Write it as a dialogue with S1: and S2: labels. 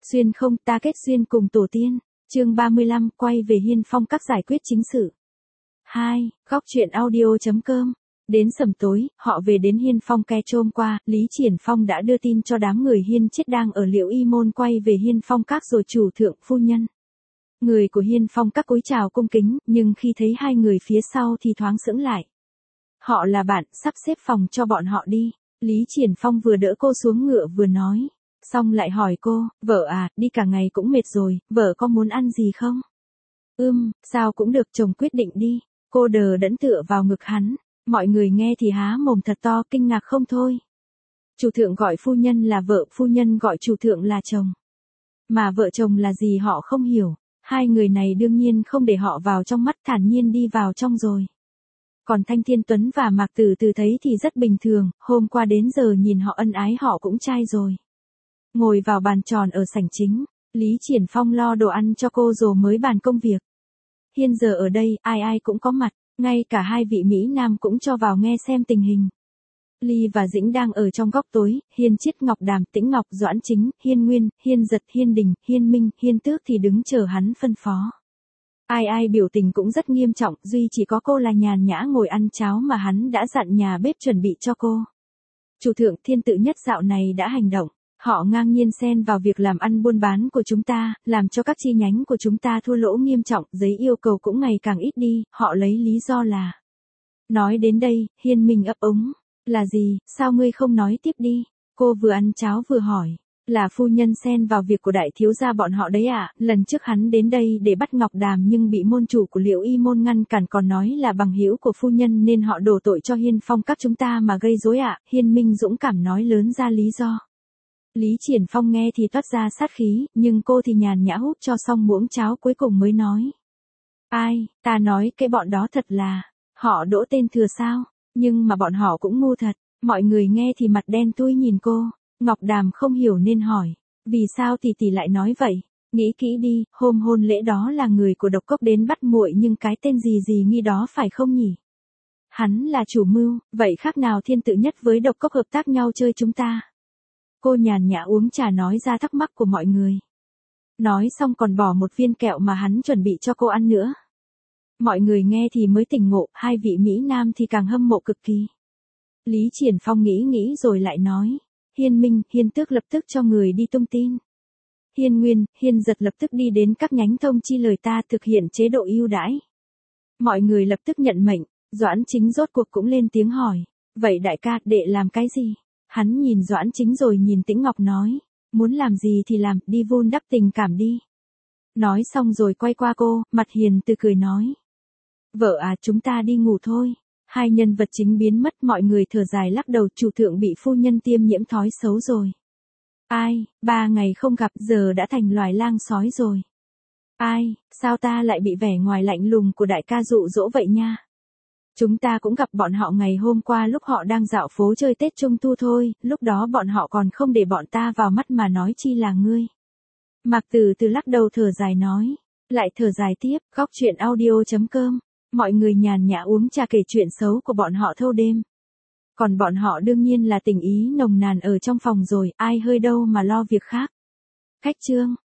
S1: Xuyên không, ta kết duyên cùng tổ tiên. Chương 35, quay về Hiên Phong các giải quyết chính sự. 2. Góc truyện audio.com. Đến sầm tối, họ về đến Hiên Phong ke trôm qua, Lý Triển Phong đã đưa tin cho đám người Hiên chết đang ở Liễu Y Môn quay về Hiên Phong các rồi chủ thượng phu nhân. Người của Hiên Phong các cúi chào cung kính, nhưng khi thấy hai người phía sau thì thoáng sững lại. Họ là bạn, sắp xếp phòng cho bọn họ đi. Lý Triển Phong vừa đỡ cô xuống ngựa vừa nói. Xong lại hỏi cô, vợ à, đi cả ngày cũng mệt rồi, vợ có muốn ăn gì không? Sao cũng được, chồng quyết định đi. Cô đờ đẫn tựa vào ngực hắn. Mọi người nghe thì há mồm thật to, kinh ngạc không thôi. Chủ thượng gọi phu nhân là vợ, phu nhân gọi chủ thượng là chồng. Mà vợ chồng là gì họ không hiểu. Hai người này đương nhiên không để họ vào trong mắt, thản nhiên đi vào trong rồi. Còn Thanh Thiên Tuấn và Mạc Tử Từ thấy thì rất bình thường, hôm qua đến giờ nhìn họ ân ái họ cũng trai rồi. Ngồi vào bàn tròn ở sảnh chính, Lý Triển Phong lo đồ ăn cho cô rồi mới bàn công việc. Hiên giờ ở đây, ai ai cũng có mặt, ngay cả hai vị Mỹ Nam cũng cho vào nghe xem tình hình. Ly và Dĩnh đang ở trong góc tối, Hiên Chiết, Ngọc Đàm, Tĩnh Ngọc, Doãn Chính, Hiên Nguyên, Hiên Giật, Hiên Đình, Hiên Minh, Hiên Tước thì đứng chờ hắn phân phó. Ai ai biểu tình cũng rất nghiêm trọng, duy chỉ có cô là nhàn nhã ngồi ăn cháo mà hắn đã dặn nhà bếp chuẩn bị cho cô. Chủ thượng Thiên Tự Nhất dạo này đã hành động. Họ ngang nhiên xen vào việc làm ăn buôn bán của chúng ta, làm cho các chi nhánh của chúng ta thua lỗ nghiêm trọng, giấy yêu cầu cũng ngày càng ít đi, họ lấy lý do là. Nói đến đây, Hiên Minh ấp úng. Là gì, sao ngươi không nói tiếp đi? Cô vừa ăn cháo vừa hỏi. Là phu nhân xen vào việc của đại thiếu gia bọn họ đấy ạ, lần trước hắn đến đây để bắt Ngọc Đàm nhưng bị môn chủ của Liễu Y Môn ngăn cản, còn nói là bằng hữu của phu nhân nên họ đổ tội cho Hiên Phong các chúng ta mà gây rối ạ. Hiên Minh dũng cảm nói lớn ra lý do. Lý Triển Phong nghe thì toát ra sát khí, nhưng cô thì nhàn nhã húp cho xong muỗng cháo cuối cùng mới nói. Ai, ta nói cái bọn đó thật là, họ đỗ tên thừa sao, nhưng mà bọn họ cũng ngu thật. Mọi người nghe thì mặt đen thui nhìn cô. Ngọc Đàm không hiểu nên hỏi. Vì sao tỷ lại nói vậy? Nghĩ kỹ đi, hôm hôn lễ đó là người của Độc Cốc đến bắt muội nhưng cái tên gì nghi đó phải không nhỉ? Hắn là chủ mưu, vậy khác nào Thiên Tự Nhất với Độc Cốc hợp tác nhau chơi chúng ta? Cô nhàn nhã uống trà nói ra thắc mắc của mọi người. Nói xong còn bỏ một viên kẹo mà hắn chuẩn bị cho cô ăn nữa. Mọi người nghe thì mới tỉnh ngộ, hai vị Mỹ Nam thì càng hâm mộ cực kỳ. Lý Triển Phong nghĩ rồi lại nói. Hiên Minh, Hiên Tước lập tức cho người đi tung tin. Hiên Nguyên, Hiên Giật lập tức đi đến các nhánh thông chi lời ta thực hiện chế độ ưu đãi. Mọi người lập tức nhận mệnh, Doãn Chính rốt cuộc cũng lên tiếng hỏi. Vậy đại ca, đệ làm cái gì? Hắn nhìn Doãn Chính rồi nhìn Tĩnh Ngọc nói. Muốn làm gì thì làm, đi vun đắp tình cảm đi. Nói xong rồi quay qua cô, mặt hiền từ cười nói. Vợ à, chúng ta đi ngủ thôi. Hai nhân vật chính biến mất, mọi người thở dài lắc đầu, chủ thượng bị phu nhân tiêm nhiễm thói xấu rồi. Ai, 3 ngày không gặp giờ đã thành loài lang sói rồi. Ai, sao ta lại bị vẻ ngoài lạnh lùng của đại ca dụ dỗ vậy nha. Chúng ta cũng gặp bọn họ ngày hôm qua lúc họ đang dạo phố chơi Tết Trung Thu thôi, lúc đó bọn họ còn không để bọn ta vào mắt mà nói chi là ngươi. Mạc Tử Từ lắc đầu thở dài nói, lại thở dài tiếp, góc truyện audio.com. Mọi người nhàn nhã uống trà kể chuyện xấu của bọn họ thâu đêm. Còn bọn họ đương nhiên là tình ý nồng nàn ở trong phòng rồi, ai hơi đâu mà lo việc khác. Khách chương.